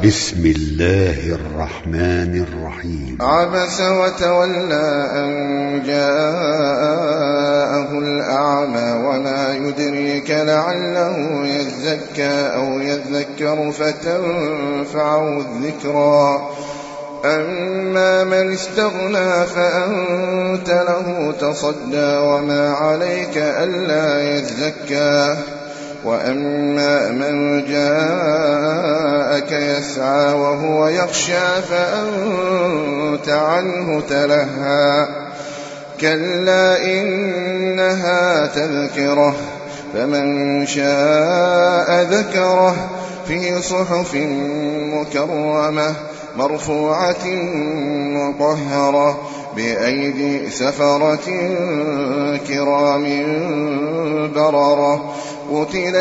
بسم الله الرحمن الرحيم. عبس وتولى أن جاءه الأعمى وما يدريك لعله يزكى أو يذكر فتنفعه الذكرى أما من استغنى فأنت له تصدى وما عليك ألا يزكى وأما من جاءك يسعى وهو يخشى فأنت عنه تلهى كلا إنها تذكرة فمن شاء ذكره في صحف مكرمة مرفوعة مطهرة بأيدي سفرة كرام بررة قتل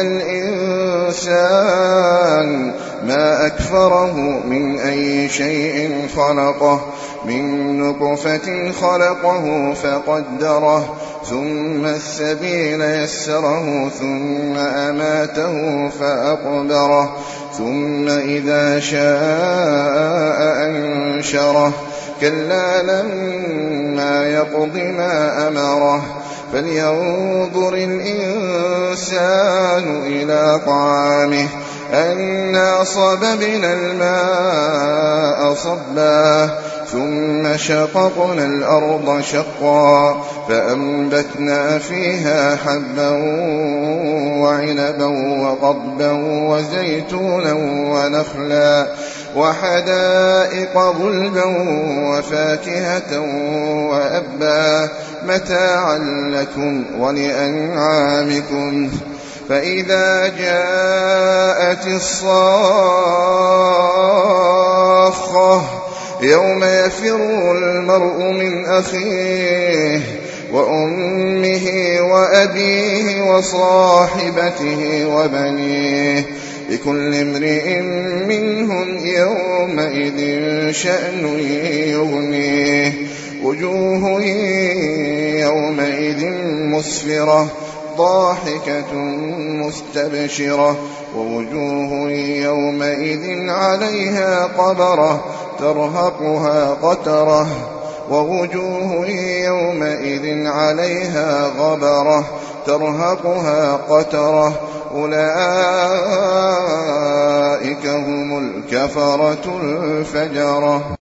الإنسان ما أكفره من أي شيء خلقه من نطفة خلقه فقدره ثم السبيل يسره ثم أماته فأقبره ثم إذا شاء أنشره كلا لما يقض ما أمره فلينظر الإنسان إلى طعامه أنا صببنا الماء صبا ثم شققنا الأرض شقا فأنبتنا فيها حبا وعنبا وقضبا وزيتونا ونخلا وحدائق غلبا وفاكهة وأبا متاعا لكم ولأنعامكم فإذا جاءت الصاخة يوم يفر المرء من أخيه وأمه وأبيه وصاحبته وبنيه لكل امرئ منهم يومئذ شأن يغنيه وجوه يومئذ مسفرة ضاحكة مستبشرة ووجوه يومئذ عليها قبرة ترهقها قترة ووجوه يومئذ عليها غبرة ترهقها قترة أولئك هم الكفرة الفجرة.